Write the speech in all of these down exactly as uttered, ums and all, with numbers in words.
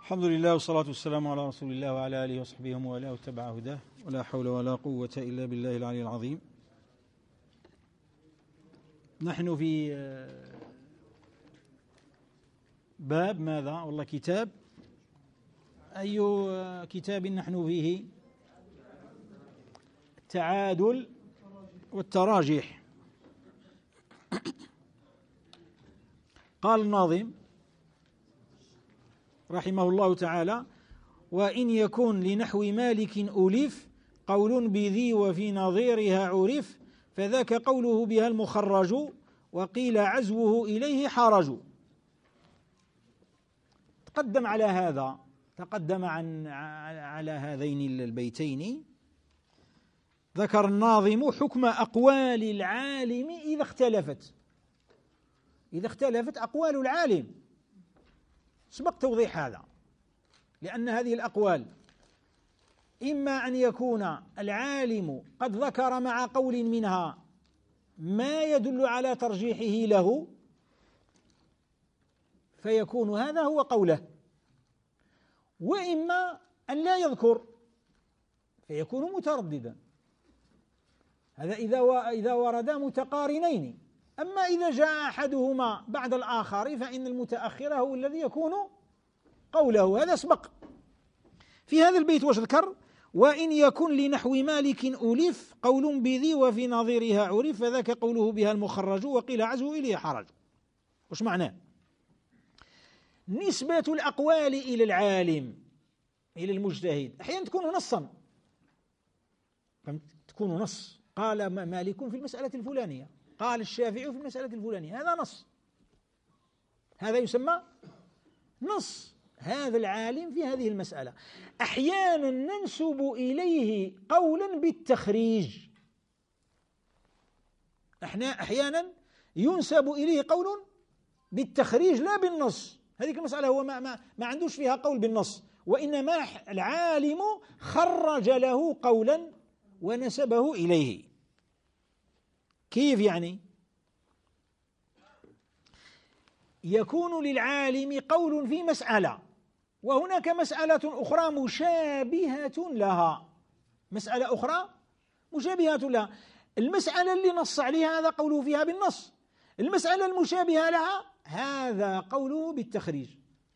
الحمد لله والصلاة والسلام على رسول الله وعلى آله وصحبه ومن والاه واتبع هداه ولا حول ولا قوة إلا بالله العلي العظيم. نحن في باب ماذا؟ والله كتاب، أي كتاب نحن فيه؟ التعادل والتراجح. قال الناظم رحمه الله تعالى: وإن يكن لنحو مالك ألف قول بذي وفي نظيرها عرف فذاك قوله بها المخرج وقيل عزوه إليه حرج. تقدم على هذا تقدم عن على هذين البيتين ذكر الناظم حكم أقوال العالم إذا اختلفت إذا اختلفت أقوال العالم. سبق توضيح هذا، لأن هذه الأقوال إما أن يكون العالم قد ذكر مع قول منها ما يدل على ترجيحه له فيكون هذا هو قوله، وإما أن لا يذكر فيكون مترددا. هذا إذا إذا وردا متقارنين. أما إذا جاء أحدهما بعد الآخر فإن المتأخر هو الذي يكون قوله. هذا سبق في هذا البيت. واش ذكر؟ وإن يكن لنحو مالك ألف قول بذي وفي نظيرها عرف فذاك قوله بها المخرج وقيل عزو إليه حرج. وش معناه؟ نسبة الأقوال إلى العالم إلى المجتهد أحيانا تكون نصا، تكون نص. قال مالك في المسألة الفلانية، قال الشافعي في المسألة الفلانية، هذا نص، هذا يسمى نص. هذا العالم في هذه المسألة. أحيانا ننسب إليه قولا بالتخريج، احنا أحيانا ينسب إليه قول بالتخريج لا بالنص. هذه المسألة هو ما, ما, ما عندوش فيها قول بالنص، وإنما العالم خرج له قولا ونسبه إليه. كيف يعني؟ يكون للعالم قول في مسألة وهناك مسألة أخرى مشابهة لها، مسألة أخرى مشابهة لها. المسألة اللي نص عليها هذا قوله فيها بالنص، المسألة المشابهة لها هذا قوله بالتخريج.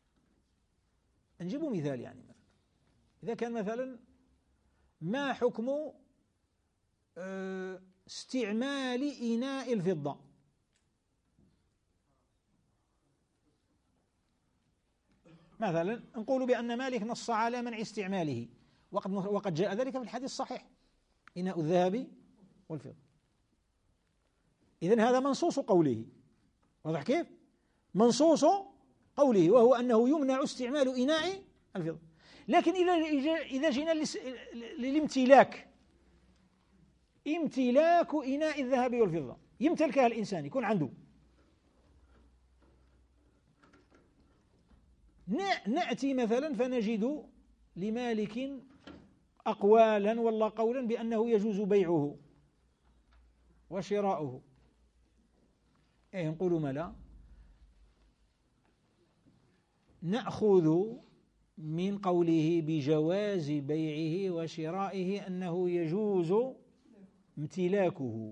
نجيب مثال، يعني مثلا إذا كان مثلا ما حكم استعمال إناء الفضة؟ مثلا نقول بأن مالك نص على منع استعماله، وقد وقد جاء ذلك في الحديث الصحيح: إناء الذهب والفضة. إذن هذا منصوص قوله، واضح كيف؟ منصوص قوله، وهو أنه يمنع استعمال إناء الفضة. لكن إذا إذا جينا للامتلاك، امتلاك إناء الذهب والفضة، يمتلكها الإنسان، يكون عنده. نأتي مثلا فنجد لمالك أقوالا والله قولا بأنه يجوز بيعه وشراؤه. أي نقول ما لا نأخذ من قوله بجواز بيعه وشرائه أنه يجوز امتلاكه،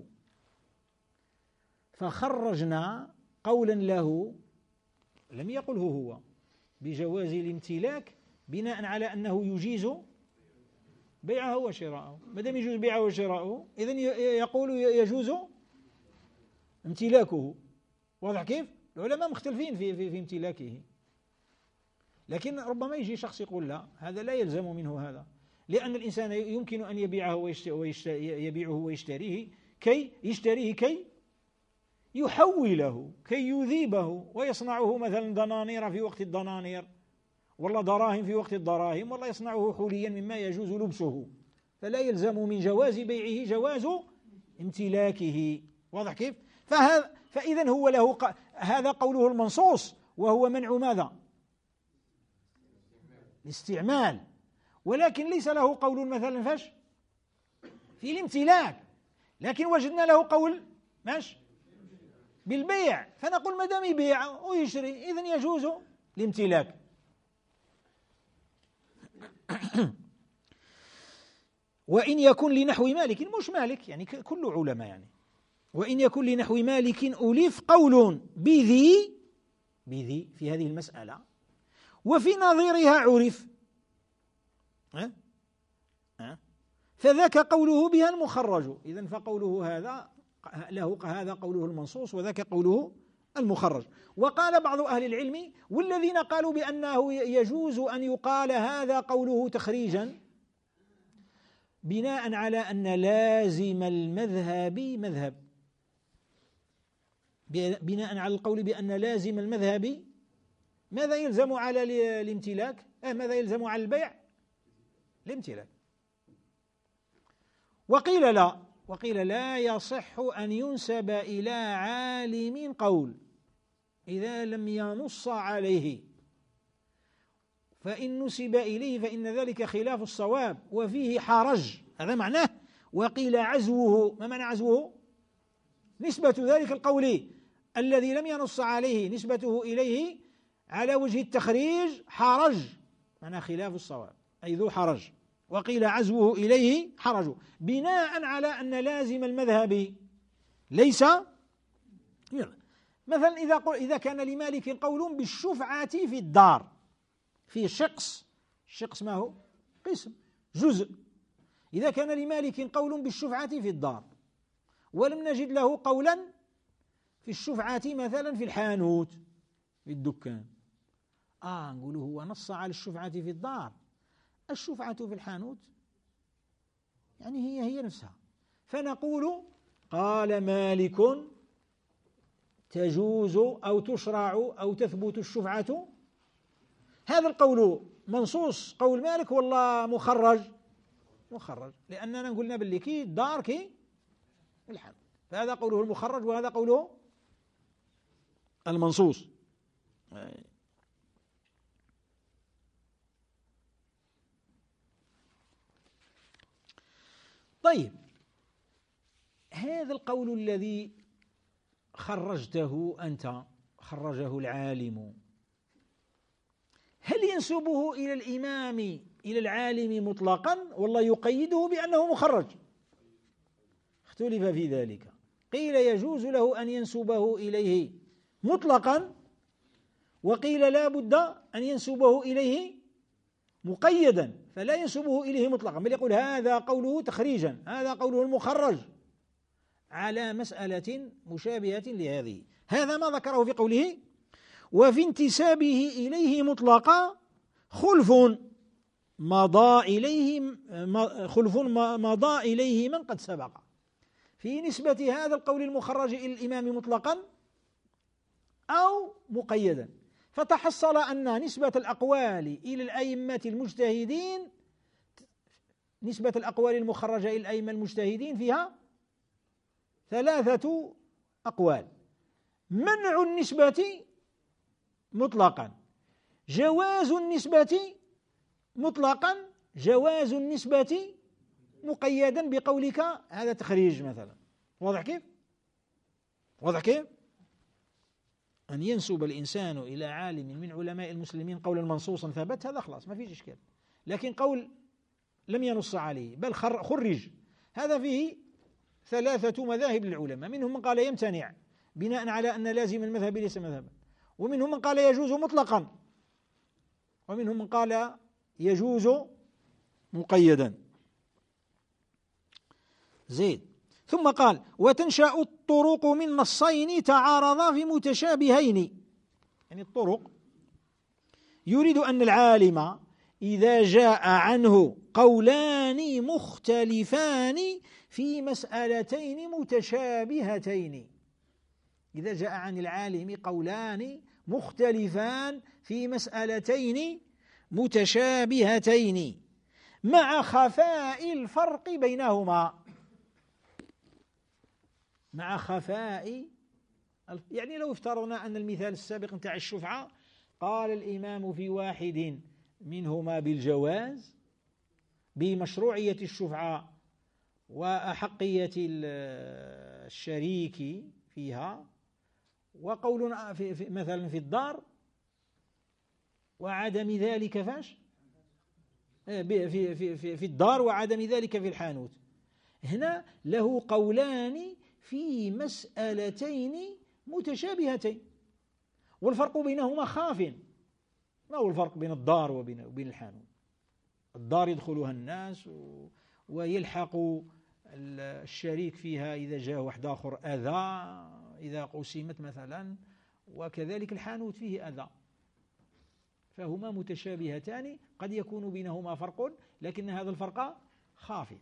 فخرجنا قولا له لم يقله هو بجواز الامتلاك بناء على أنه يجيز بيعه وشراءه. ما دام يجوز بيعه وشراءه إذن يقول يجوز امتلاكه. واضح كيف؟ العلماء مختلفين في, في, في امتلاكه، لكن ربما يجي شخص يقول لا، هذا لا يلزم منه هذا، لأن الإنسان يمكن أن يبيعه ويبيعه ويشتريه كي يشتريه كي يحوله، كي يذيبه ويصنعه مثلا دنانير في وقت الدنانير، والله دراهم في وقت الدراهم، والله يصنعه حليا مما يجوز لبسه، فلا يلزم من جواز بيعه جواز امتلاكه. واضح كيف؟ فهذا فإذا هو له ق... هذا قوله المنصوص، وهو منع ماذا؟ الاستعمال. ولكن ليس له قول مثلا فش في الامتلاك، لكن وجدنا له قول ماش بالبيع، فنقول ما دام يبيع ويشتري إذن يجوز الامتلاك. وإن يكن لنحو مالك، مش مالك يعني كل علماء يعني، وإن يكن لنحو مالك ألف قول بذي بذي في هذه المسألة وفي نظيرها عرف، أه؟ أه؟ فذاك قوله بها المخرج. إذن فقوله هذا له هذا قوله المنصوص وذاك قوله المخرج. وقال بعض أهل العلم والذين قالوا بأنه يجوز أن يقال هذا قوله تخريجا بناء على أن لازم المذهب مذهب، بناء على القول بأن لازم المذهب ماذا يلزم على الامتلاك؟ أه ماذا يلزم على البيع؟ الامتلاك. وقيل لا وقيل لا يصح أن ينسب إلى عالم قول إذا لم ينص عليه، فإن نسب إليه فإن ذلك خلاف الصواب وفيه حرج، هذا معناه. وقيل عزوه، ما معنى عزوه؟ نسبة ذلك القول الذي لم ينص عليه نسبته إليه على وجه التخريج حرج، معنى خلاف الصواب أي ذو حرج. وقيل عزوه إليه حرج بناء على أن لازم المذهب ليس مثلا إذا إذا كان لمالك قول بالشفعة في الدار، في شقص، الشقص ما هو؟ قسم جزء. إذا كان لمالك قول بالشفعة في الدار ولم نجد له قولا في الشفعة مثلا في الحانوت في الدكان، آه نقول هو نص على الشفعة في الدار، الشفعة في الحانوت يعني هي هي نفسها، فنقول قال مالك تجوز أو تشرع أو تثبت الشفعة. هذا القول منصوص قول مالك والله مخرج مخرج، لأننا قلنا باللي كي الدار كي الحانوت، فهذا قوله المخرج وهذا قوله المنصوص. طيب هذا القول الذي خرجته أنت خرجه العالم، هل ينسبه إلى الإمام إلى العالم مطلقا والله يقيده بأنه مخرج؟ اختلف في ذلك، قيل يجوز له أن ينسبه إليه مطلقا وقيل لا بد أن ينسبه إليه مقيدا، فلا ينسبه إليه مطلقا بل يقول هذا قوله تخريجا، هذا قوله المخرج على مسألة مشابهة لهذه. هذا ما ذكره في قوله وفي انتسابه إليه مطلقا خلف مضى إليه خلف مضى إليه من قد سبق في نسبة هذا القول المخرج إلى الإمام مطلقا أو مقيدا، فتحصل أن نسبة الأقوال إلى الأئمة المجتهدين نسبة الأقوال المخرجة إلى الأئمة المجتهدين فيها ثلاثة أقوال: منع النسبة مطلقا، جواز النسبة مطلقا، جواز النسبة مقيدا بقولك هذا تخريج مثلا. واضح كيف؟ واضح كيف؟ أن ينسب الإنسان إلى عالم من علماء المسلمين قولا منصوصا ثبت هذا خلاص ما فيش إشكال، لكن قول لم ينص عليه بل خرج هذا فيه ثلاثة مذاهب للعلماء، منهم من قال يمتنع بناء على أن لازم المذهب ليس مذهبا، ومنهم من قال يجوز مطلقا، ومنهم من قال يجوز مقيدا. زيد. ثم قال وتنشأ الطرق من نصين تعارضا في متشابهين، يعني الطرق يريد أن العالم إذا جاء عنه قولان مختلفان في مسألتين متشابهتين، إذا جاء عن العالم قولان مختلفان في مسألتين متشابهتين مع خفاء الفرق بينهما، مع خفاء يعني لو افترضنا أن المثال السابق نتاع الشفعة قال الإمام في واحد منهما بالجواز بمشروعية الشفعة وأحقية الشريك فيها، وقول في في مثلا في الدار وعدم ذلك فاش في, في, في, في الدار وعدم ذلك في الحانوت. هنا له قولان في مسألتين متشابهتين، والفرق بينهما خاف. ما هو الفرق بين الدار وبين الحانوت؟ الدار يدخلها الناس ويلحق الشريك فيها إذا جاء واحد آخر أذى، إذا قسمت مثلا، وكذلك الحانوت فيه أذى، فهما متشابهتان، قد يكون بينهما فرق لكن هذا الفرق خافي.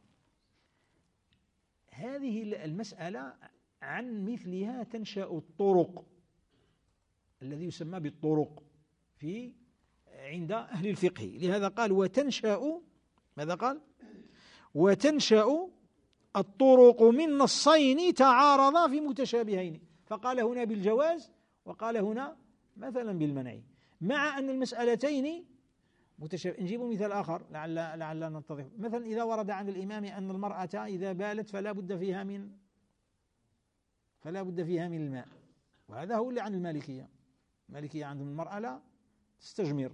هذه المسألة عن مثلها تنشأ الطرق، الذي يسمى بالطرق في عند أهل الفقه. لهذا قال وتنشأ، ماذا قال؟ وتنشأ الطرق من نصين تعارضا في متشابهين، فقال هنا بالجواز وقال هنا مثلا بالمنع، مع أن المسألتين متشابه. نجيب مثال آخر لعل لعل نتضح. مثلا إذا ورد عن الإمام أن المرأة إذا بالت فلا بد فيها من فلا بد فيها من الماء، وهذا هو اللي عن المالكية. المالكية عندهم المرأة لا تستجمر،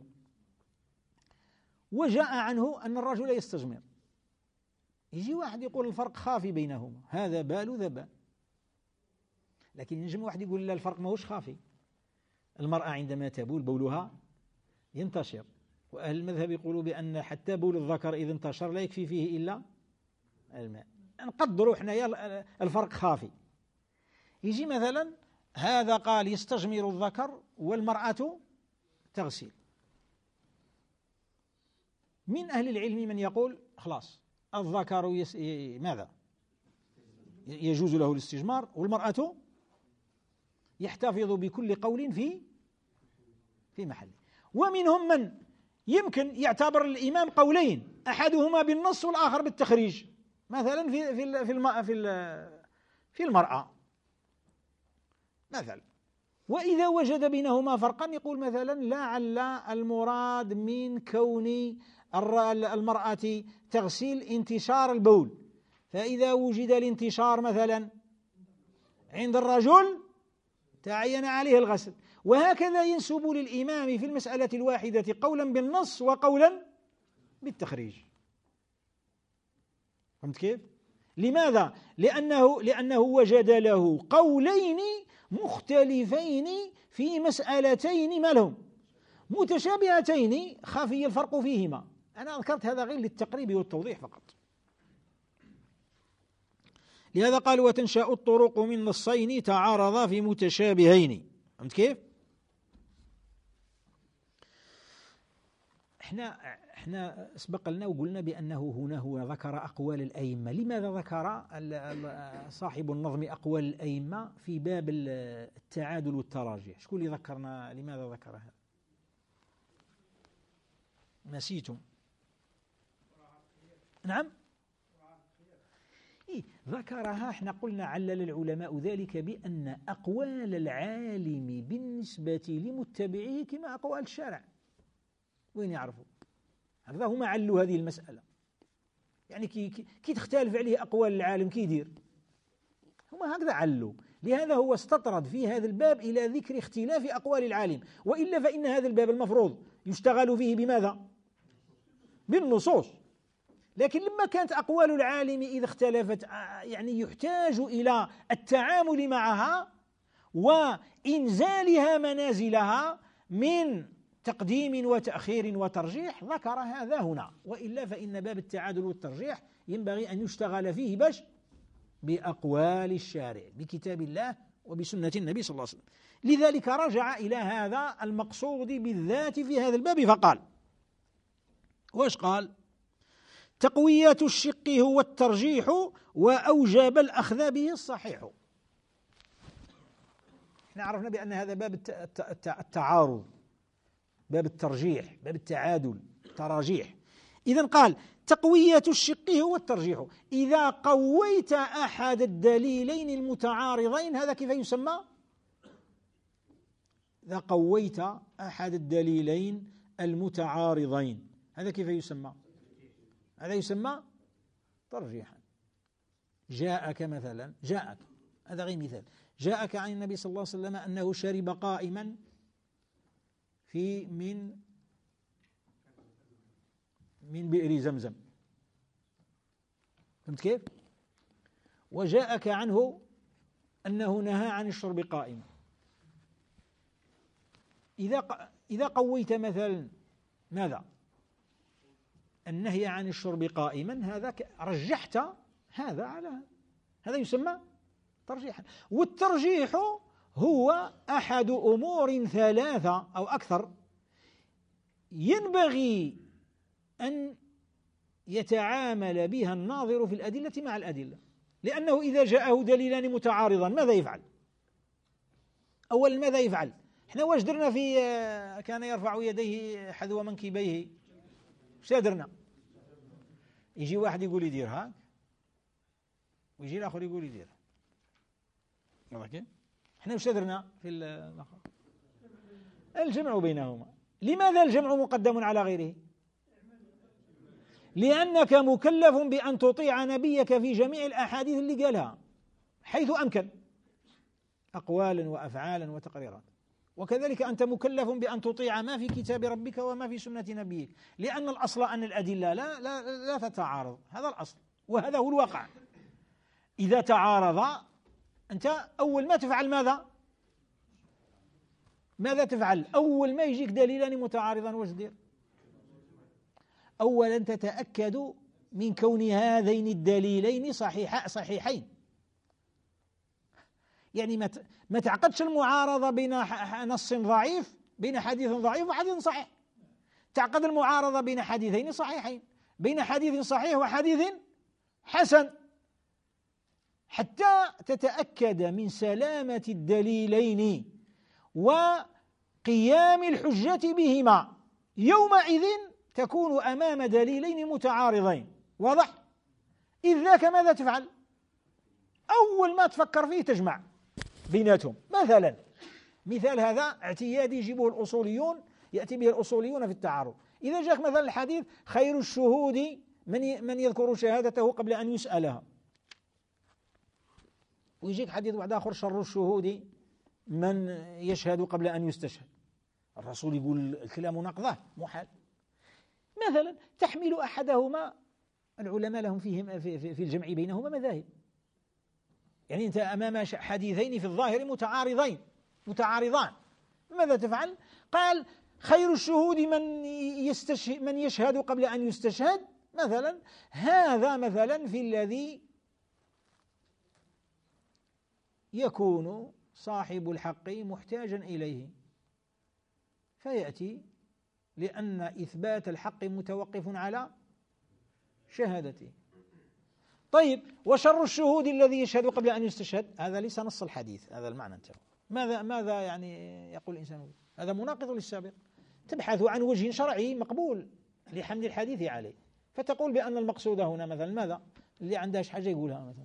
وجاء عنه أن الرجل يستجمر. يجي واحد يقول الفرق خافي بينهما، هذا بال وذا بال، لكن ينجم واحد يقول لا الفرق ماهوش خافي. المرأة عندما تبول بولها ينتشر، وأهل المذهب يقولوا بأن حتى بول الذكر إذا انتشر لا يكفي فيه إلا الماء. نقدروا حنايا الفرق خافي. يجي مثلا هذا قال يستجمر الذكر والمرأة تغسل. من أهل العلم من يقول خلاص الذكر يس... ماذا يجوز له الاستجمار، والمرأة يحتفظ بكل قول في في محله. ومنهم من يمكن يعتبر الإمام قولين، أحدهما بالنص والآخر بالتخريج، مثلا في في في في في المرأة مثلا. وإذا وجد بينهما فرقا يقول مثلا لعل المراد من كون المرأة تغسل انتشار البول، فإذا وجد الانتشار مثلا عند الرجل تعين عليه الغسل. وهكذا ينسب للإمام في المسألة الواحدة قولا بالنص وقولا بالتخريج. فهمت كيف؟ لماذا؟ لأنه, لأنه وجد له قولين مختلفين في مسألتين ما لهم متشابهتين خفي الفرق فيهما. أنا ذكرت هذا غير للتقريب والتوضيح فقط. لهذا قال وتنشأ الطرق من نصين تعارضا في متشابهين. فهمت كيف؟ احنا احنا سبق لنا وقلنا بأنه هنا هو ذكر أقوال الأئمة. لماذا ذكر صاحب النظم أقوال الأئمة في باب التعادل والتراجح؟ شكون اللي ذكرنا لماذا ذكرها؟ نسيتم؟ نعم إيه ذكرها. احنا قلنا علل العلماء ذلك بأن أقوال العالم بالنسبة لمتبعيه كما أقوال الشارع، وين يعرفوا هذا هم علوا هذه المسألة. يعني كي, كي, كي تختلف عليه أقوال العالم كي يدير، هم هكذا علوا. لهذا هو استطرد في هذا الباب إلى ذكر اختلاف أقوال العالم، وإلا فإن هذا الباب المفروض يشتغل فيه بماذا؟ بالنصوص. لكن لما كانت أقوال العالم إذا اختلفت يعني يحتاج إلى التعامل معها وإنزالها منازلها من تقديم وتأخير وترجيح، ذكر هذا هنا. وإلا فإن باب التعادل والترجيح ينبغي أن يشتغل فيه باش بأقوال الشارع بكتاب الله وبسنة النبي صلى الله عليه وسلم. لذلك رجع إلى هذا المقصود بالذات في هذا الباب فقال واش قال؟ تقوية الشق هو الترجيح وأوجب الأخذ به الصحيح. احنا عرفنا بأن هذا باب التعارض، باب الترجيح، باب التعادل، تراجيح. إذن قال تقوية الشق هو الترجيح. إذا قويت أحد الدليلين المتعارضين هذا كيف يسمى؟ إذا قويت أحد الدليلين المتعارضين هذا كيف يسمى؟ هذا يسمى ترجيحا. جاءك مثلا، جاءك هذا غير مثال، جاءك عن النبي صلى الله عليه وسلم أنه شرب قائما في من من بئر زمزم. فهمت كيف؟ وجاءك عنه أنه نهى عن الشرب قائما. إذا إذا قويت مثلا ماذا؟ النهي عن الشرب قائما، هذا رجحت هذا على هذا، هذا يسمى ترجيحا. والترجيح هو أحد أمور ثلاثة أو أكثر ينبغي أن يتعامل بها الناظر في الأدلة مع الأدلة، لأنه إذا جاءه دليلان متعارضان ماذا يفعل؟ أولا ماذا يفعل؟ احنا واش درنا في كان يرفع يديه حذو منكبيه؟ واش درنا؟ يجي واحد يقول يدير هاك، ويجي الآخر يقول يدير. احنا واش درنا في الآخر؟ الجمع بينهما. لماذا الجمع مقدم على غيره؟ لأنك مكلف بأن تطيع نبيك في جميع الأحاديث اللي قالها حيث أمكن، أقوالا وأفعالا وتقريرات. وكذلك أنت مكلف بأن تطيع ما في كتاب ربك وما في سنة نبيك، لأن الأصل أن الأدلة لا, لا, لا تتعارض، هذا الأصل وهذا هو الواقع. إذا تعارض أنت أول ما تفعل ماذا؟ ماذا تفعل؟ أول ما يجيك دليلان متعارضان واش دير؟ أولا تتأكد من كون هذين الدليلين صحيح صحيحين، يعني ما تعقدش المعارضة بين نص ضعيف، بين حديث ضعيف وحديث صحيح. تعقد المعارضة بين حديثين صحيحين، بين حديث صحيح وحديث حسن، حتى تتأكد من سلامة الدليلين وقيام الحجة بهما. يومئذ تكون أمام دليلين متعارضين، واضح؟ إذ ذاك ماذا تفعل؟ أول ما تفكر فيه تجمع بيناتهم. مثلا مثال هذا اعتيادي يجيبه الأصوليون، يأتي به الأصوليون في التعارض. إذا جاءك مثلا الحديث خير الشهود من من يذكر شهادته قبل أن يسألها، ويجيك حديث واحد آخر شر الشهود من يشهد قبل أن يستشهد، الرسول يقول الكلام نقضه محال. مثلا تحمل أحدهما، العلماء لهم فيهم في, في الجمع بينهما مذاهب، يعني أنت أمام حديثين في الظاهر متعارضين متعارضان، ماذا تفعل؟ قال خير الشهود من يستشهد من يشهد قبل أن يستشهد مثلا، هذا مثلا في الذي يكون صاحب الحق محتاجا إليه فيأتي، لأن إثبات الحق متوقف على شهادته. طيب وشر الشهود الذي يشهد قبل أن يستشهد، هذا ليس نص الحديث، هذا المعنى انتهى. ماذا ماذا يعني يقول الإنسان؟ هذا مناقض للسابق. تبحث عن وجه شرعي مقبول لحمل الحديث عليه، فتقول بأن المقصود هنا مثلا ماذا؟ اللي عندهاش حاجة يقولها مثلا،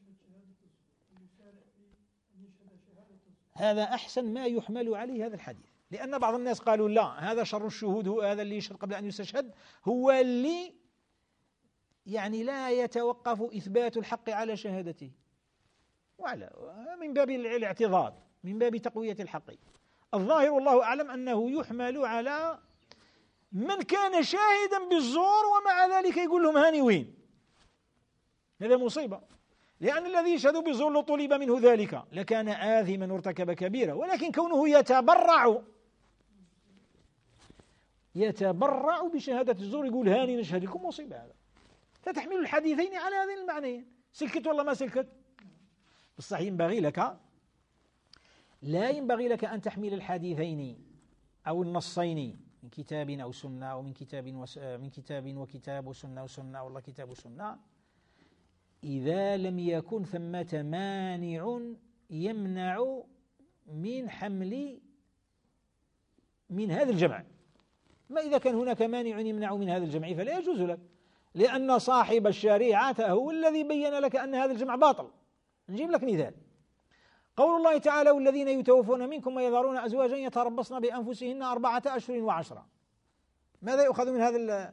هذا أحسن ما يحمل عليه هذا الحديث. لأن بعض الناس قالوا لا، هذا شر الشهود هو هذا اللي يشهد قبل أن يستشهد، هو اللي يعني لا يتوقف إثبات الحق على شهادته، وعلى من باب الاعتضاد، من باب تقوية الحق. الظاهر والله أعلم أنه يحمل على من كان شاهدا بالزور ومع ذلك يقول لهم هاني وين، هذا مصيبة. لأن الذي يشهد بالزور لو طلب منه ذلك لكان آثما وارتكب كبيرة، ولكن كونه يتبرع يتبرع بشهادة الزور يقول هاني نشهد لكم، مصيبة. هذا فتحمل الحديثين على هذين المعنيين، سلكت ولا ما سلكت. بالصحيح ينبغي لك لا ينبغي لك أن تحمل الحديثين أو النصين من كتاب أو سنة، أو من كتاب وس... من كتاب وكتاب وسنة وسنة والله كتاب وسنة، إذا لم يكن ثمة مانع يمنع من حمل من هذا الجمع. ما إذا كان هناك مانع يمنع من هذا الجمع فلا يجوز لك، لأن صاحب الشريعة هو الذي بين لك أن هذا الجمع باطل. نجيب لك مثال، قول الله تعالى والذين يتوفون منكم ويذرون أزواجا يتربصن بأنفسهن أربعة أشهر وعشرة. ماذا يؤخذ من هذا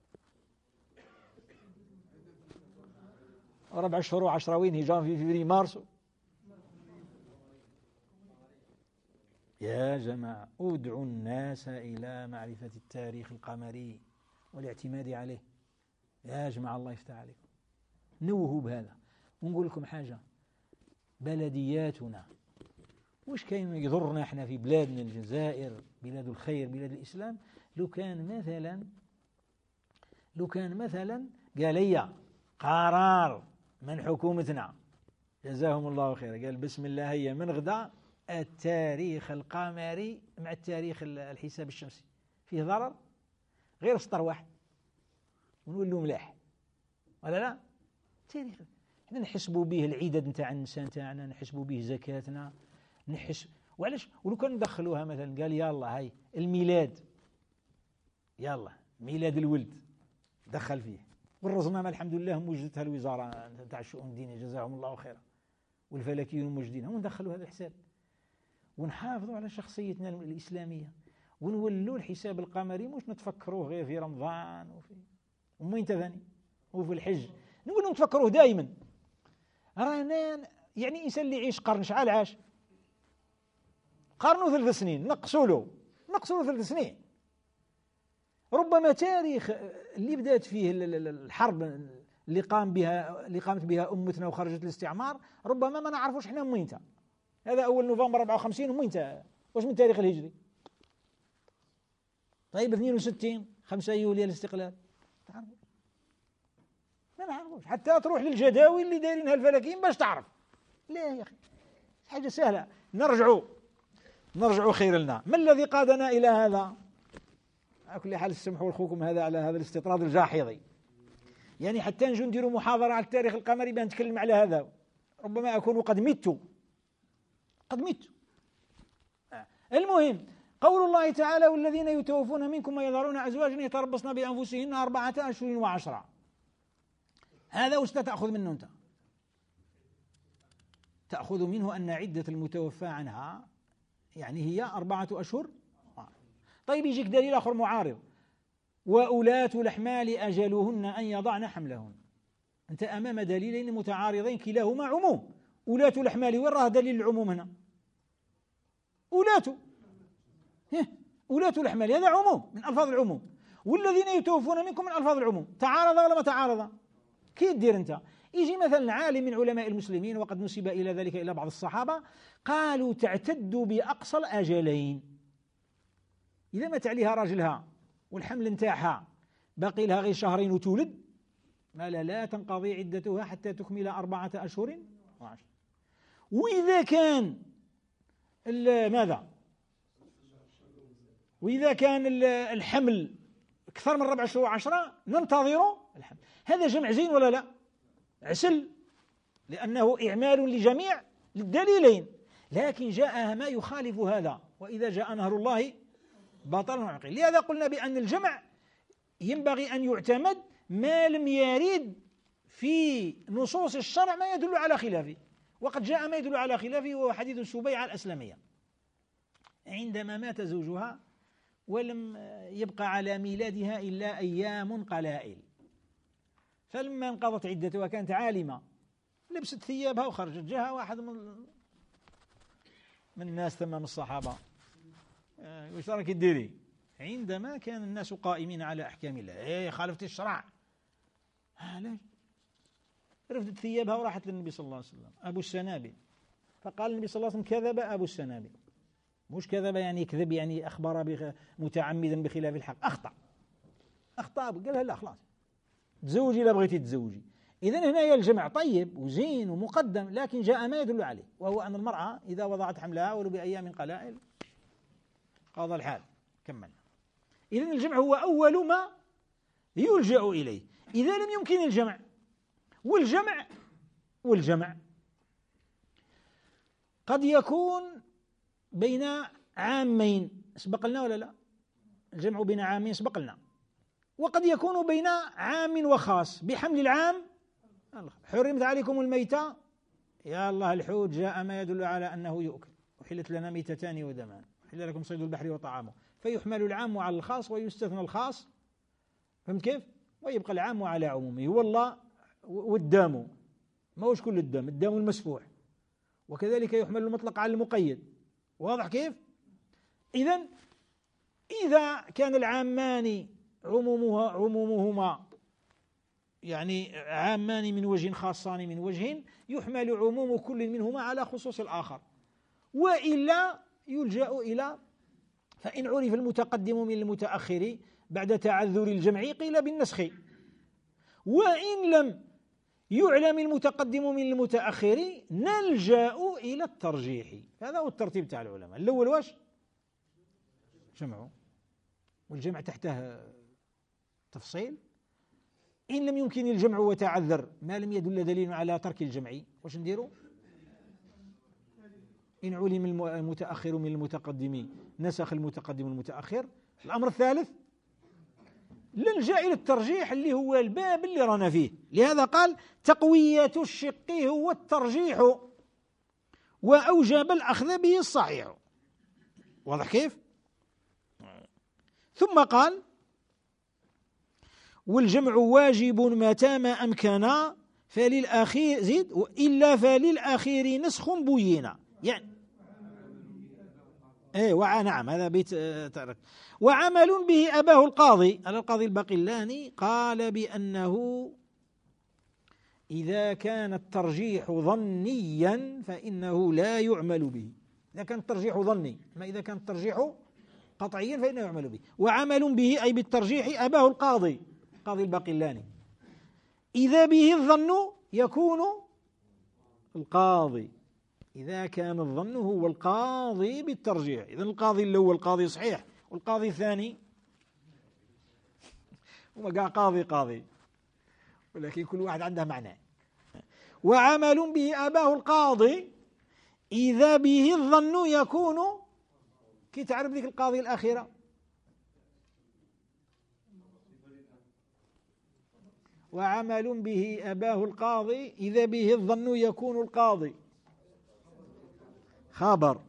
أربع أشهر وعشرة؟ وين هي؟ جان في فبراير مارس. يا جماعة ادعوا الناس إلى معرفة التاريخ القمري والاعتماد عليه. يا جماعة الله يفتح عليكم، نوهوا بهذا. ونقول لكم حاجة، بلدياتنا وش كاين يضرنا احنا في بلادنا الجزائر، بلاد الخير، بلاد الإسلام، لو كان مثلا لو كان مثلا قال لي قرار من حكومتنا جزاهم الله خيرا، قال بسم الله هي من غدا التاريخ القمري مع التاريخ الحساب الشمسي فيه ضرر غير سطر واحد ونولوا ملاح ولا لا؟ تاريخ احنا نحسبوا به العدد نتاع النساء تاعنا، نحسبوا به زكاتنا، نحس وعلاش. ولو كان ندخلوها مثلا قال يلا هاي الميلاد، يلا ميلاد الولد دخل فيه، والرزنامة الحمد لله موجدتها الوزارة تاع الشؤون الدينية جزاهم الله خيرا، والفلكيون موجدينها، وندخلوا هذا الحساب ونحافظوا على شخصيتنا الإسلامية، ونولوا الحساب القمري مش نتفكروه غير في رمضان وفي ومين ثاني وفي الحج، نقول لهم تفكروه دائما. رانا يعني إنسان اللي يعيش قرن شحال عاش؟ قرن وثلاث سنين، نقصوا له نقصوا له ثلاث سنين. ربما تاريخ اللي بدأت فيه الحرب اللي قام بها اللي قامت بها أمتنا وخرجت الاستعمار، ربما ما نعرفوش احنا وينتا. هذا أول نوفمبر أربعة وخمسين وينتا، واش من التاريخ الهجري؟ طيب اثنين وستين خمسة يوليو الاستقلال، تعرفوا ما نعرفوش حتى تروح للجداول اللي دايرينها الفلكيين باش تعرف. لا يا أخي حاجة سهلة. نرجعوا نرجعوا خير لنا. ما الذي قادنا إلى هذا؟ على كل حال استمحوا لأخوكم هذا على هذا الاستطراد الجاحظي، يعني حتى نجو نديروا محاضرة على التاريخ القمري بان نتكلم على هذا ربما أكون قد مت قد مت. المهم قول الله تعالى والذين يتوفون منكم ويذرون أزواجا يتربصن بأنفسهن أربعة أشهر وعشرة، هذا وش تأخذ منه أنت؟ تأخذ منه أن عدة المتوفى عنها يعني هي أربعة أشهر. طيب يجيك دليل آخر معارض، وأولاة الأحمال أجلهن أن يضعن حملهن. أنت أمام دليلين متعارضين كلاهما عموم. أولاة الأحمال وين راه دليل العموم هنا؟ أولاة أولاة الأحمال هذا عموم من ألفاظ العموم، والذين يتوفون منكم من ألفاظ العموم. تعارض ولا ما تعارض؟ كي تدير أنت؟ يجي مثلا عالم من علماء المسلمين وقد نسب إلى ذلك إلى بعض الصحابة قالوا تعتد بأقصى الأجلين. إذا مات عليها راجلها والحمل نتاعها باقي لها غير شهرين وتولد، ما لا, لا تنقضي عدتها حتى تكمل أربعة أشهر وعشر. وإذا كان ماذا؟ وإذا كان الحمل أكثر من أربعة أشهر وعشرة ننتظر الحمل. هذا جمع زين ولا لا؟ عسل، لأنه إعمال لجميع الدليلين. لكن جاء ما يخالف هذا، وإذا جاء نهر الله باطل وعقيل. لهذا قلنا بأن الجمع ينبغي أن يعتمد ما لم يرد في نصوص الشرع ما يدل على خلافه، وقد جاء ما يدل على خلافه وهو حديث السبيعة الأسلمية عندما مات زوجها ولم يبقى على ميلادها إلا أيام قلائل، فلما انقضت عدتها كانت عالمة لبست ثيابها وخرجت. جاء واحد من من الناس ثم من الصحابة، وش راك ديري؟ عندما كان الناس قائمين على أحكام الله، إيه خالفت الشرع. علاش؟ رفدت ثيابها وراحت للنبي صلى الله عليه وسلم أبو السنابل، فقال النبي صلى الله عليه وسلم كذب أبو السنابل. مش كذب يعني كذب يعني أخبر متعمدا بخلاف الحق، أخطأ أخطأ قال لا خلاص تزوجي لا بغيتي تزوجي. إذن هنا هي الجمع طيب وزين ومقدم، لكن جاء ما يدل عليه، وهو أن المرأة إذا وضعت حملها ولو بأيام قلائل قضى الحال كمل. إذن الجمع هو أول ما يلجأ إليه إذا لم يمكن الجمع. والجمع والجمع قد يكون بين عامين سبق لنا ولا لا؟ الجمع بين عامين سبق لنا. وقد يكون بين عام وخاص بحمل العام. حرمت عليكم الميتة، يا الله الحوت جاء ما يدل على أنه يؤكل، وحلت لنا ميتتان ودمان، وحل لكم صيد البحر وطعامه، فيحمل العام على الخاص ويستثنى الخاص. فهمت كيف؟ ويبقى العام على عمومه. والله والدم ما هوش كل الدم، الدم المسفوح. وكذلك يحمل المطلق على المقيد. واضح كيف؟ إذن إذا كان العامان عمومها عمومهما يعني عامان من وجه خاصان من وجه، يحمل عموم كل منهما على خصوص الآخر، وإلا يلجأ إلى فإن عرف المتقدم من المتأخر بعد تعذر الجمع قيل بالنسخ، وإن لم يعلم المتقدم من المتأخر نلجأ إلى الترجيح. هذا هو الترتيب تاع العلماء. الأول واش؟ جمع، والجمع تحته تفصيل. إن لم يمكن الجمع وتعذر ما لم يدل دليل على ترك الجمع واش نديروا؟ إن علم المتأخر من المتقدم نسخ المتقدم المتأخر. الأمر الثالث نلجأ إلى الترجيح اللي هو الباب اللي رانا فيه، لهذا قال تقوية الشق هو الترجيح وأوجب الأخذ به الصحيح. واضح كيف؟ ثم قال والجمع واجب متى ما أمكن فللأخير زيد إلا فللأخير نسخ بينا يعني ايه وع نعم هذا بيت ترك. وعمل به أباه القاضي القاضي الباقلاني قال بأنه إذا كان الترجيح ظنيا فإنه لا يعمل به. إذا كان الترجيح ظني، ما إذا كان الترجيح قطعيا فإنه يعمل به. وعمل به أي بالترجيح أباه القاضي القاضي الباقلاني إذا به الظن يكون القاضي، إذا كان الظن هو القاضي بالترجيح. إذن القاضي الأول قاضي صحيح، والقاضي الثاني هو قاع قاضي قاضي، ولكن كل واحد عنده معنى. وعمل به أباه القاضي إذا به الظن يكون، كي تعرف ذيك القاضي الأخيرة وعمل به أباه القاضي إذا به الظن يكون القاضي خبر،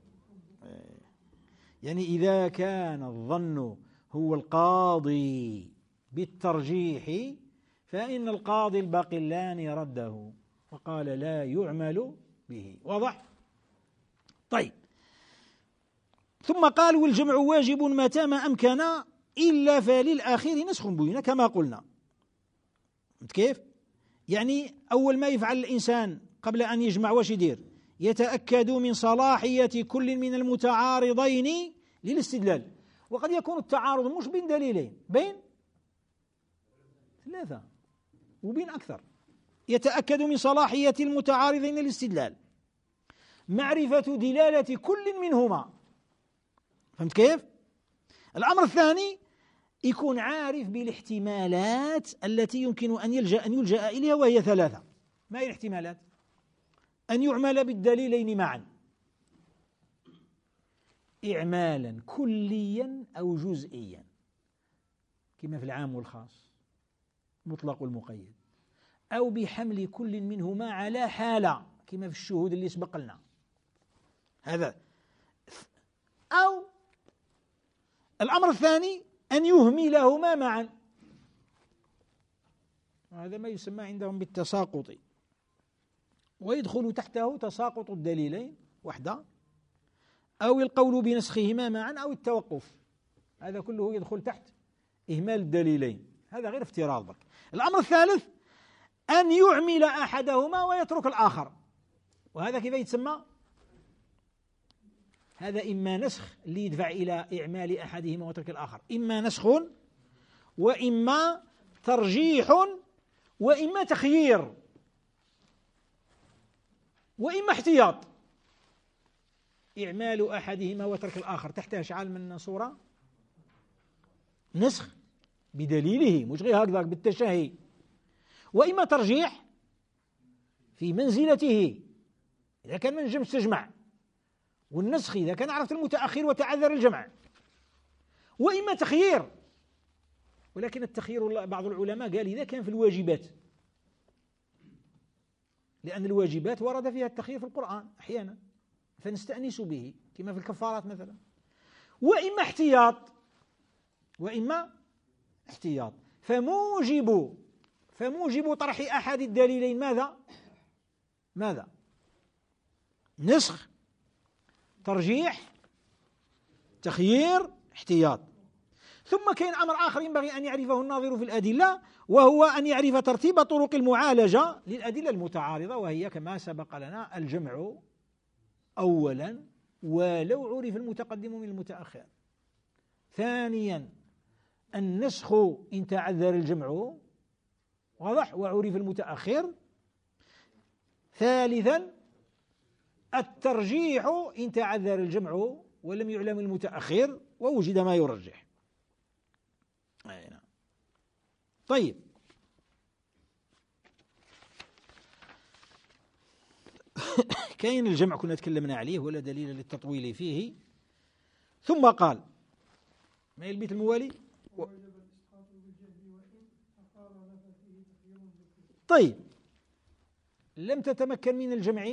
يعني إذا كان الظن هو القاضي بالترجيح فإن القاضي الباقلاني رده وقال لا يعمل به. واضح؟ طيب، ثم قال والجمع واجب متى ما أمكن إلا فللآخر نسخ بين كما قلنا. كيف؟ يعني أول ما يفعل الإنسان قبل أن يجمع واش يدير؟ يتأكد من صلاحية كل من المتعارضين للاستدلال. وقد يكون التعارض مش بين دليلين، بين ثلاثة وبين أكثر. يتأكد من صلاحية المتعارضين للاستدلال، معرفة دلالة كل منهما. فهمت كيف؟ الأمر الثاني يكون عارف بالاحتمالات التي يمكن أن يلجأ أن يلجأ إليها وهي ثلاثة. ما هي الاحتمالات؟ أن يعمل بالدليلين معا إعمالا كليا أو جزئيا كما في العام والخاص مطلق والمقيد، أو بحمل كل منهما على حالة كما في الشهود اللي سبق لنا هذا. أو الأمر الثاني أن يهملهما معا، هذا ما يسمى عندهم بالتساقط، ويدخل تحته تساقط الدليلين وحده، أو القول بنسخهما معا، أو التوقف. هذا كله يدخل تحت إهمال الدليلين، هذا غير افتراض برك. الأمر الثالث أن يعمل أحدهما ويترك الآخر، وهذا كيف يتسمى؟ هذا إما نسخ اللي يدفع إلى إعمال أحدهما وترك الآخر، إما نسخ وإما ترجيح وإما تخيير وإما احتياط. إعمال أحدهما وترك الآخر تحتها شعال من صورة نسخ بدليله مش غير هكذا بالتشهي، وإما ترجيح في منزلته إذا كان من جمع تجمع، والنسخ إذا كان عرفت المتأخر وتعذر الجمع، وإما تخيير. ولكن التخيير بعض العلماء قال إذا كان في الواجبات، لأن الواجبات ورد فيها التخيير في القرآن أحيانا فنستأنس به كما في الكفارات مثلا. وإما احتياط، وإما احتياط فموجب فموجب طرح أحد الدليلين ماذا؟ ماذا؟ نسخ، ترجيح، تخيير، احتياط. ثم كاين أمر آخر ينبغي أن يعرفه الناظر في الأدلة، وهو أن يعرف ترتيب طرق المعالجة للأدلة المتعارضة، وهي كما سبق لنا الجمع أولا ولو عرف المتقدم من المتأخر. ثانيا النسخ إن تعذر الجمع، واضح، وعرف المتأخر. ثالثا الترجيح إن تعذر الجمع ولم يعلم المتأخر ووجد ما يرجح. طيب، كاين الجمع كنا تكلمنا عليه ولا دليل للتطويل فيه. ثم قال ما هي البيت الموالي؟ و... طيب، لم تتمكن من الجمع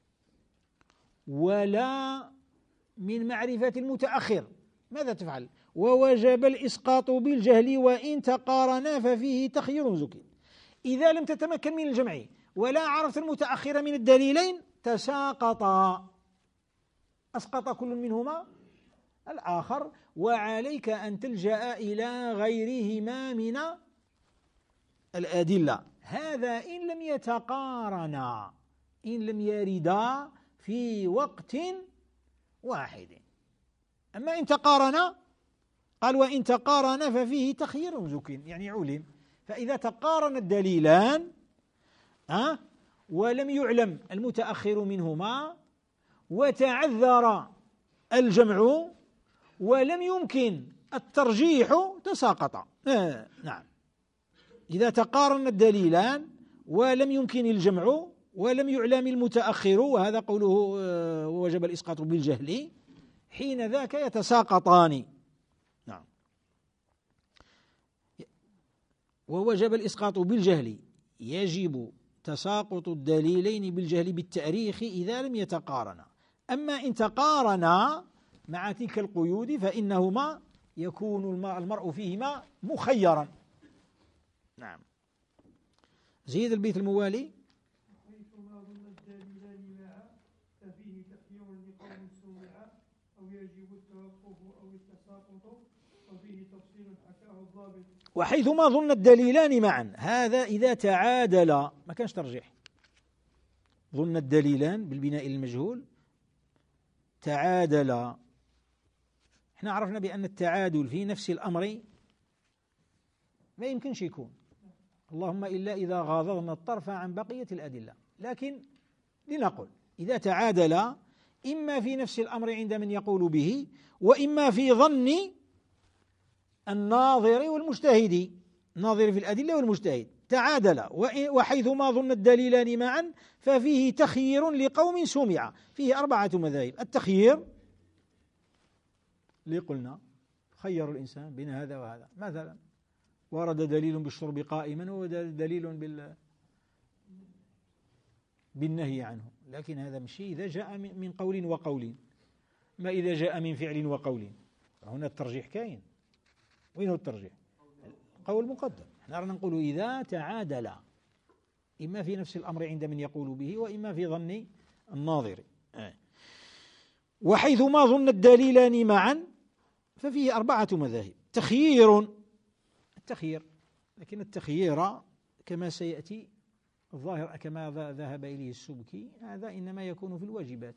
ولا من معرفة المتأخر، ماذا تفعل؟ ووجب الإسقاط بالجهل وإن تقارنا ففيه تخيير زكي. إذا لم تتمكن من الجمع ولا عرفت المتأخر من الدليلين تساقطا، أسقط كل منهما الآخر، وعليك أن تلجأ إلى غيرهما من الأدلة. هذا إن لم يتقارنا، إن لم يردا في وقت واحد. أما إن تقارنا، قال وإن تقارنا ففيه تخيير زكي، يعني علم. فإذا تقارن الدليلان أه ولم يعلم المتأخر منهما وتعذر الجمع ولم يمكن الترجيح تساقط. آه نعم، إذا تقارن الدليلان ولم يمكن الجمع ولم يعلم المتأخر، وهذا قوله آه ووجب الإسقاط بالجهل، حين ذاك يتساقطان. نعم، ووجب الإسقاط بالجهل يجب تساقط الدليلين بالجهل بالتأريخ إذا لم يتقارنا. أما إن تقارنا مع تلك القيود فإنهما يكون المرء فيهما مخيرا. نعم، زيد البيت الموالي. حيثما ظن الدليلان معا ففيه تخيير لقول سمع أو يجب التوقف أو التساقط وفيه تفصيل حكاه الضابط. وحيثما ظن الدليلان معا، هذا إذا تعادل، ما كانش ترجيح. ظن الدليلان بالبناء المجهول تعادل. احنا عرفنا بأن التعادل في نفس الأمر ما يمكنش يكون، اللهم إلا إذا غاضضنا الطرف عن بقية الأدلة. لكن لنقل إذا تعادل إما في نفس الأمر عند من يقول به، وإما في ظن الناظر والمجتهد، الناظر في الأدلة والمجتهد تعادل. وحيثما ظن الدليلان معا ففيه تخيير لقوم سمع. فيه أربعة مذاهب. التخيير اللي قلنا خير الإنسان بين هذا وهذا، مثلا ورد دليل بالشرب قائما ودليل بال بالنهي عنه، لكن هذا مشي إذا جاء من قول وقول، ما إذا جاء من فعل وقول. هنا الترجيح كاين. وين هو الترجيح؟ قول مقدم. احنا رانا نقول إذا تعادل، إما في نفس الأمر عند من يقول به وإما في ظن الناظر. آه. وحيثما ظن الدليلان معا ففيه أربعة مذاهب. تخيير، التخيير، لكن التخيير كما سيأتي الظاهر كما ذهب إليه السبكي، هذا إنما يكون في الواجبات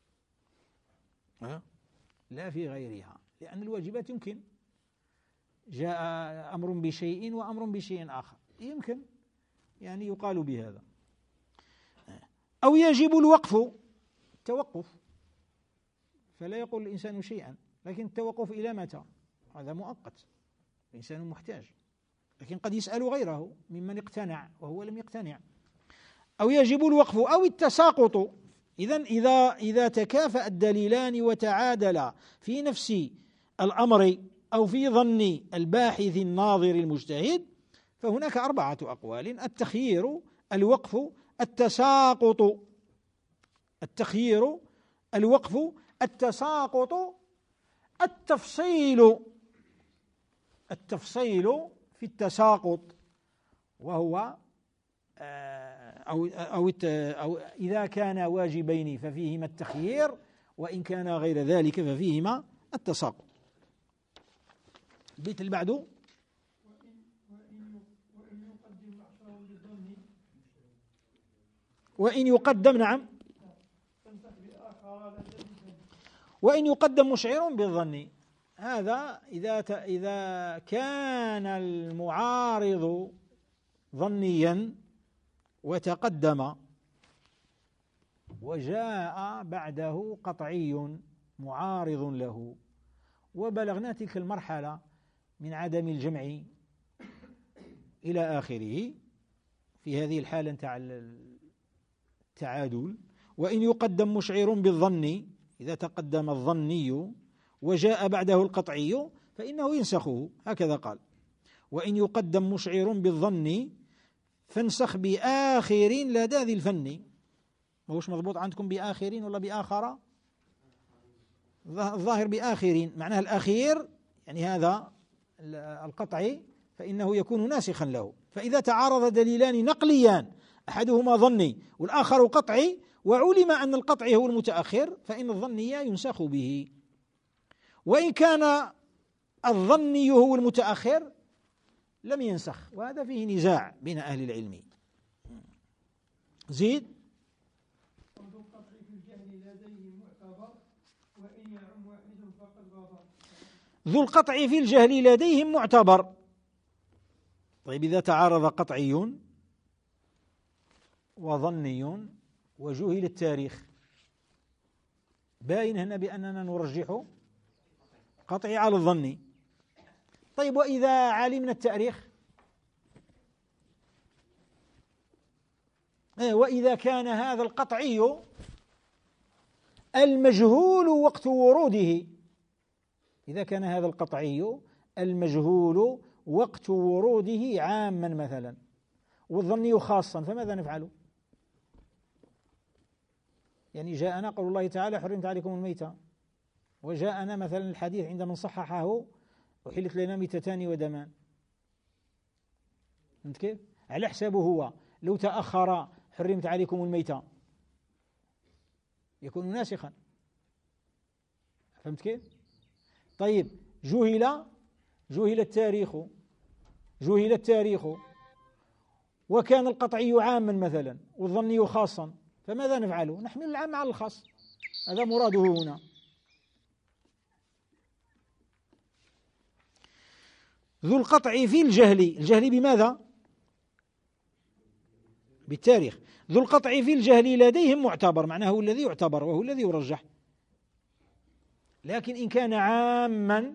أه؟ لا في غيرها، لأن الواجبات يمكن جاء أمر بشيء وأمر بشيء آخر، يمكن يعني يقال بهذا. أو يجب الوقف، التوقف، فلا يقول الإنسان شيئا، لكن التوقف إلى متى؟ هذا مؤقت، الإنسان محتاج، لكن قد يسأل غيره ممن اقتنع وهو لم يقتنع. أو يجب الوقف أو التساقط. إذن إذا إذا تكافأ الدليلان وتعادلا في نفس الأمر أو في ظن الباحث الناظر المجتهد فهناك أربعة أقوال: التخيير، الوقف، التساقط. التخيير، الوقف، التساقط، التفصيل. التفصيل في التساقط وهو أو أو أو إذا كان واجبين ففيهما التخيير، وإن كان غير ذلك ففيهما التساقط. البيت اللي بعده وإن وإن وإن يقدم معشر بالظن وإن يقدم نعم فانصح بآخر لا تجد. وإن يقدم مشعر بالظن، هذا إذا إذا كان المعارض ظنيا وتقدم وجاء بعده قطعي معارض له وبلغنا تلك المرحلة من عدم الجمع إلى آخره، في هذه الحالة نتاع التعادل. وإن يقدم مشعر بالظن، إذا تقدم الظني وجاء بعده القطعي فإنه ينسخه، هكذا قال. وإن يقدم مشعر بالظن فانسخ بآخر لدى ذي الفن. ما هوش مضبوط عندكم بآخرين ولا بآخر؟ الظاهر بآخرين، معناه الأخير يعني هذا القطعي فإنه يكون ناسخا له. فإذا تعارض دليلان نقليان أحدهما ظني والآخر قطعي وعلم أن القطعي هو المتأخر فإن الظني ينسخ به. وإن كان الظني هو المتأخر لم ينسخ، وهذا فيه نزاع بين أهل العلم. زيد. وذو القطع في الجهل لديه معتبر وإن يعم واحد فقد غابر. ذو القطع في الجهل لديهم معتبر. طيب إذا تعارض قطعي وظني وجهل التاريخ، باين هنا بأننا نرجح قطعي على الظني. طيب وإذا علمنا التاريخ، وإذا كان هذا القطعي المجهول وقت وروده، إذا كان هذا القطعي المجهول وقت وروده عاما مثلا والظني خاصا، فماذا نفعل؟ يعني جاءنا قول الله تعالى حرمت عليكم الميتة، وجاءنا مثلا الحديث عند من صححه أحلت لنا ميتتان ودمان. فهمت كيف؟ على حسابه هو لو تأخر حرمت عليكم الميتة يكون ناسخا. فهمت كيف؟ طيب جهل جهل التاريخ جهل التاريخ وكان القطعي عاما مثلا والظني خاصا، فماذا نفعل؟ نحمل العام على الخاص، هذا مراده هنا. ذو القطع في الجهل، الجهل بماذا؟ بالتاريخ. ذو القطع في الجهل لديهم معتبر، معناه هو الذي يعتبر وهو الذي يرجح. لكن إن كان عاما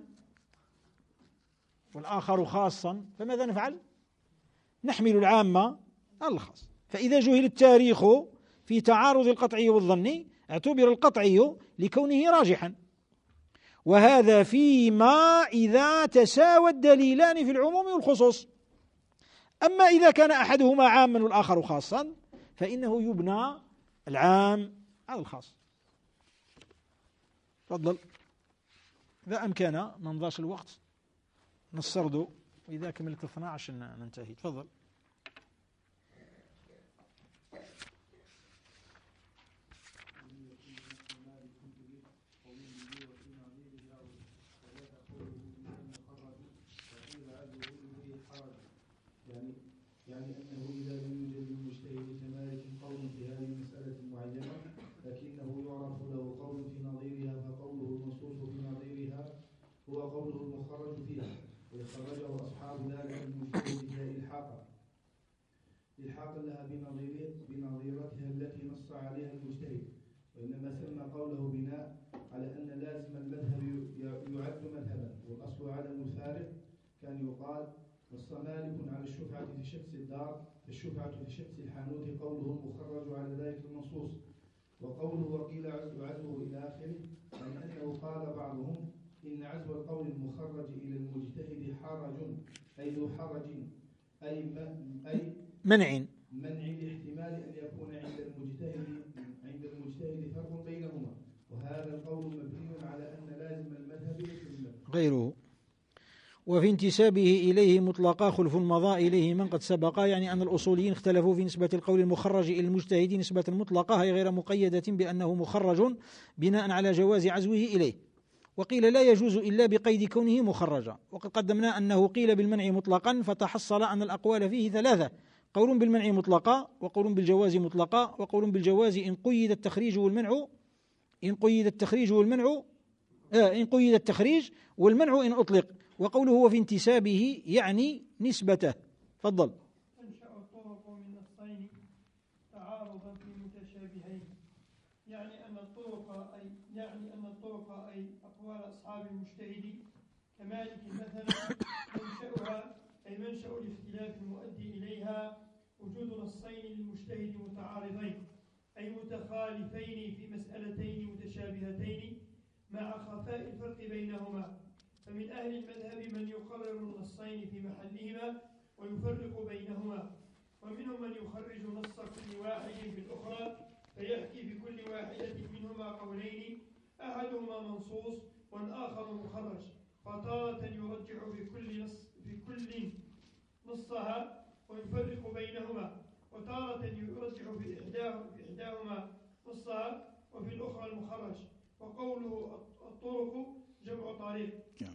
والآخر خاصا فماذا نفعل؟ نحمل العام على الخاص. فإذا جهل التاريخ في تعارض القطعي والظني اعتبر القطعي لكونه راجحا، وهذا فيما إذا تساوى الدليلان في العموم والخصوص. أما إذا كان أحدهما عاما والآخر خاصا فإنه يبنى العام على الخاص. تفضل. إذا أمكن ما نضاش الوقت نسرده، وإذا كملت اثنا عشر ننتهي. تفضل. يعني أنه إذا لم يوجد للمجتهد كمالك قول في هذه المسألة المعينة لكنه يعرف له قول في نظيرها، فقوله المنصوص في نظيرها هو قوله المخرج فيها، ويخرجه أصحاب ذلك المجتهد فيها إلحاقا إلحاقا لها بنظيرتها التي نص عليها المجتهد. وإنما سمى قوله بناء على أن لازم المذهب يعد مذهبا، والأصل عدم الفارق. كان يقال نص مالك على الشفعة في شخص الدار، الشفعة في شخص الحانوت، قوله المخرج على ذلك المنصوص، وقوله وقيل عزو عزوه إلى آخره، عن أنه قال بعضهم إن عزو القول المخرج إلى المجتهد حرج، أي ذو حرج، أي أي منع منع لاحتمال أن يكون عند المجتهد عند المجتهد فرق بينهما، وهذا القول مبني على أن لازم المذهب غيره. وفي انتسابه إليه مطلقا خلف مضى إليه من قد سبقا، يعني أن الأصوليين اختلفوا في نسبة القول المخرج إلى المجتهد نسبة مطلقة، هي غير مقيدة بأنه مخرج بناء على جواز عزوه إليه. وقيل لا يجوز إلا بقيد كونه مخرجا. وقد قدمنا أنه قيل بالمنع مطلقا، فتحصل أن الأقوال فيه ثلاثة: قول بالمنع مطلقا، وقول بالجواز مطلقا، وقول بالجواز إن قيد التخريج والمنع إن قيد التخريج والمنع آه إن قيد التخريج والمنع إن أطلق. وقوله هو في انتسابه يعني نسبته. تفضل. تنشأ الطرق من الصين تعارضا في متشابهين، يعني أن الطرق أي يعني أن الطرق أي أقوال أصحاب المجتهد كمالك مثلا منشأها أي منشأ الاختلاف المؤدي إليها وجود نصين للمجتهد متعارضين أي متخالفين في مسألتين متشابهتين مع خفاء الفرق بينهما. فمن أهل المذهب من يقرر النصين في محلهما ويفرق بينهما، ومنهم من يخرج نص كل واحد في الأخرى فيحكي بكل واحدة منهما قولين أحدهما منصوص والآخر مخرج، فتارة يرجع في كل نص في كل نصها ويفرق بينهما، وتارة يرجع في إحداهما نصها وفي الأخرى المخرج. وقوله الطرق جمع طريق.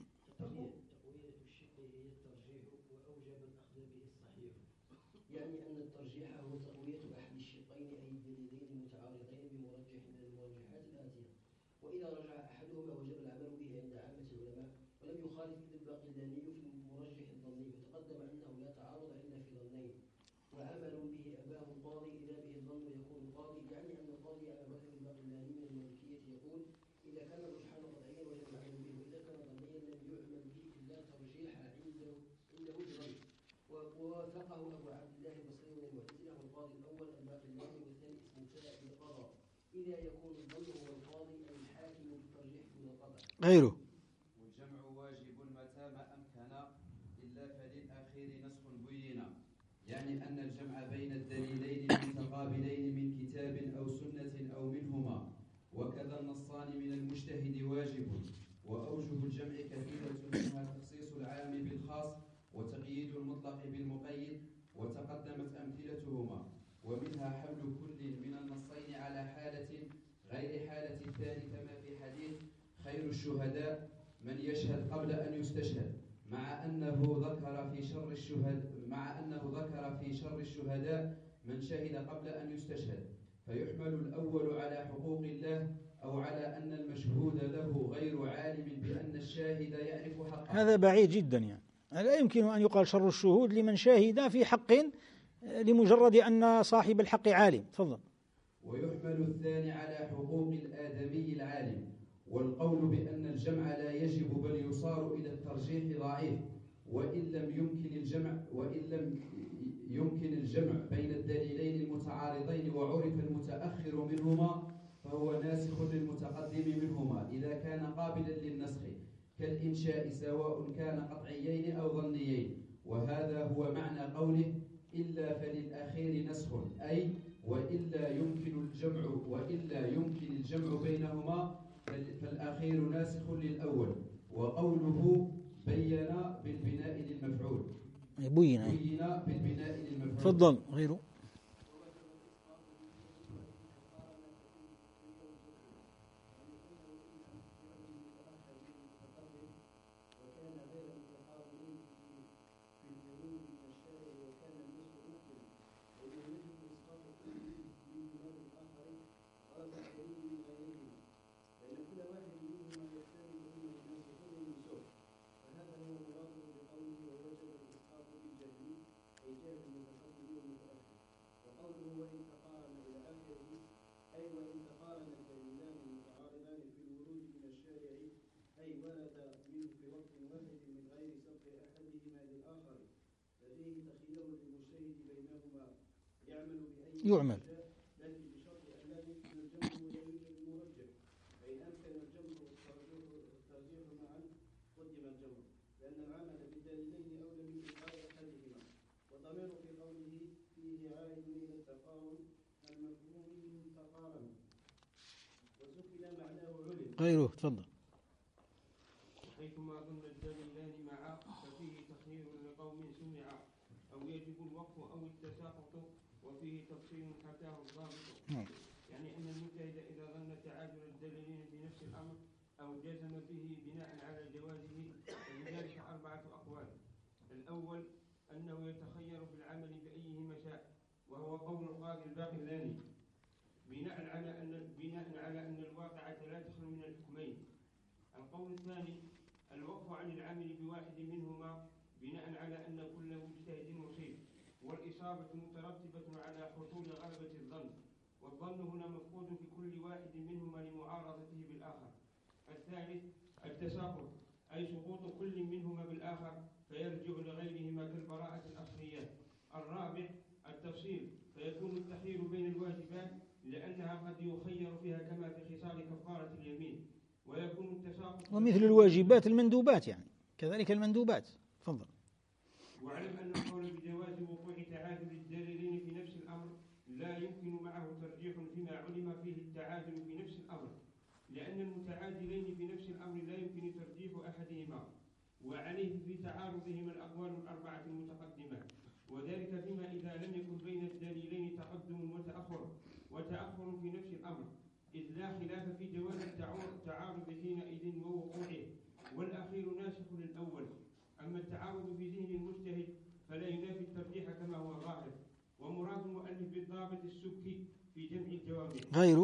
تقوية الشق هي الترجيح وأوجب الأخذ به الصحيح، يعني أن الترجيح هو تقوية أحد الشقين أي الدليلين المتعارضين بمرجح من المرجحات الآتية، وإذا رجع أحدهما وجب العمل به عند عامة العلماء، ولم يخالف ابن الباقلاني في المرجح الظني، وتقدم أنه لا تعارض إلا في ظنين، وعمل به أباه القاضي إذا به الظن يكون قاضي، يعني أن القاضي على مذهب الباقلاني من المالكية يقول إذا كان الرجحان قطعيا وجب العمل به، وإذا كان ظنيا لم يعمل به إلا ترجيح عنده عنده بظن. ووافقه أبو عبد الله البصري من المعتزلة والقاضي الأول الباقلاني والثاني اسمه فاعل القضاء، إذا يكون الظن هو القاضي أي الحاكم بالترجيح دون القطع. غيره. والجمع واجب متى ما أمكن إلا فللأخير نسخ بين، يعني أن الجمع بين الدليلين المتقابلين من كتاب أو سنة أو منهما، وكذا النصان من المجتهد واجب. وأوجه الجمع كثيرة، منها تخصيص العام بالخاص وتقييد المطلق بالمقيد، وتقدمت أمثلتهما. ومنها حمل كل من النصين على حالة غير حالة الثاني، كما في حديث خير الشهداء من يشهد قبل أن يستشهد، مع أنه ذكر في شر الشهداء مع أنه ذكر في شر الشهداء من شهد قبل أن يستشهد، فيحمل الأول على حقوق الله أو على أن المشهود له غير عالم بأن الشاهد يعرف حقه. هذا بعيد جدا، يعني لا يمكن أن يقال شر الشهود لمن شاهد في حق لمجرد أن صاحب الحق عالم. تفضل. ويحمل الثاني على حقوق الآدمي العالم. والقول بأن الجمع لا يجب بل يصار إلى الترجيح ضعيف، وإن لم يمكن الجمع وإن لم يمكن الجمع بين الدليلين المتعارضين وعرف المتأخر منهما فهو ناسخ للمتقدم منهما إذا كان قابلا للنسخ، كالإنشاء سواء كان قطعيين أو ظنيين. وهذا هو معنى قوله إلا فللأخير نسخ، أي وإلا يمكن الجمع وإلا يمكن الجمع بينهما فالأخير ناسخ للأول. وقوله بين بالبناء للمفعول بين بين بالبناء للمفعول. تفضل. غيره. يعمل لكن بشرط أن لا يمكن الجمع ودليل المرجح، فإن أمكن الجمع والترجيح معا قدم الجمع، لأن العمل بالدليلين أولى من إلغاء أحدهما. وضمير في قوله فيه عائد إلى التقارن المفهوم من تقارن، وسكن معناه علم. غيره. تفضل. حيثما ظن الدليلان معا ففيه تخيير لقوم سمعا، أو يجب الوقف أو التساقط، وفيه تفصيل حكاه الضابط. يعني أن المجتهد إذا ظن تعادل الدليلين في نفس الأمر أو جزم به بناء على جوازه، فلذلك أربعة أقوال. الأول أنه يتخير في العمل بأيهما شاء، وهو قول القاضي الباقلاني، بناء على أن بناء على أن الواقعة لا تخلو من الحكمين. القول الثاني الوقف عن العمل بواحد منهما بناء على أن كل مجتهد مصيب، والإصابة مترتبة على حصول غلبة الظن، والظن هنا مفقود في كل واحد منهما لمعارضته بالآخر. الثالث التساقط، أي سقوط كل منهما بالآخر فيرجع لغيرهما كالبراءة الأصلية. الرابع التفصيل، فيكون التخيير بين الواجبات لأنها قد يخير فيها كما في خصال كفارة اليمين، ويكون التساقط ومثل الواجبات المندوبات، يعني كذلك المندوبات. تفضل. واعلم أن القول بجواز وقوع تعادل الدليلين في نفس الأمر لا يمكن معه ترجيح فيما علم فيه التعادل في نفس الأمر، لأن المتعادلين في نفس الأمر لا يمكن ترجيح أحدهما، وعليه في تعارضهما الأقوال الأربعة المتقدمة، وذلك فيما إذا لم يكن بين الدليلين تقدم وتأخر وتأخر في نفس الأمر، إذ لا خلاف في جواز التعارض حينئذ ووقوعه، والأخير ناسخ للأول. أما التعارض في ذهن المجتهد فلا ينافي الترجيح كما هو ظاهر، ومراد المؤلف بالضابط السكي في جمع الجوامع غير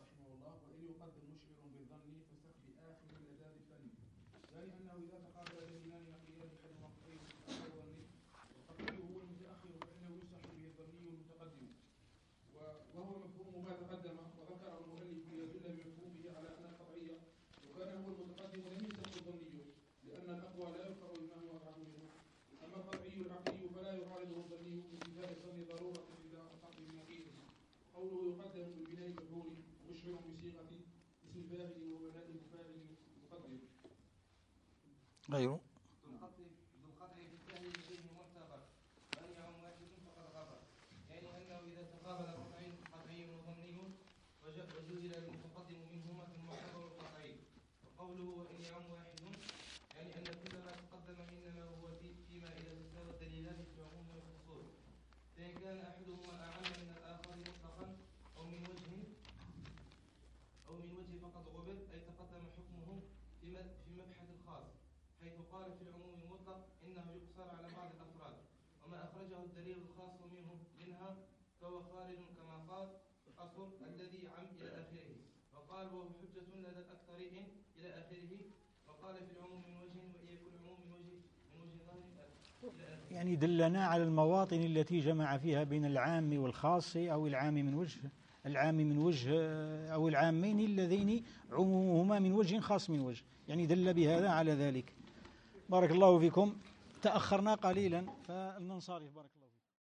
غير ذو القطع في الثاني لديه معتبر، وأن يعم واحد فقد غفر، يعني أنه إذا تقابل قطعي قطعي وظني وجدل المتقدم منهما في المعتبر القطعي. وقوله وإن يعم واحد يعني أن كل ما تقدم إنما هو في فيما إذا تساوى الدليلان في العموم والخصوص، فإن كان أحدهما أعم من الآخر مطلقا أو من وجه أو من وجه فقد غبر، أي تقدم حكمه في مبحث الخاص، حيث قال في العموم المطلق إنه يقصر على بعض الأفراد، وما أخرجه الدليل الخاص منه منها فهو خارج كما قال أصل الذي عم إلى آخره، وقال وهو حجة لدى الأكثرين إلى آخره، وقال في العموم من وجه وإن يكون العموم من وجه من وجه ظاهر إلى آخره. يعني دلنا على المواطن التي جمع فيها بين العام والخاص، أو العام من وجه العام من وجه أو العامين اللذين عمومهما من وجه خاص من وجه، يعني دل بهذا على ذلك. بارك الله فيكم. تأخرنا قليلا فلننصرف. بارك الله.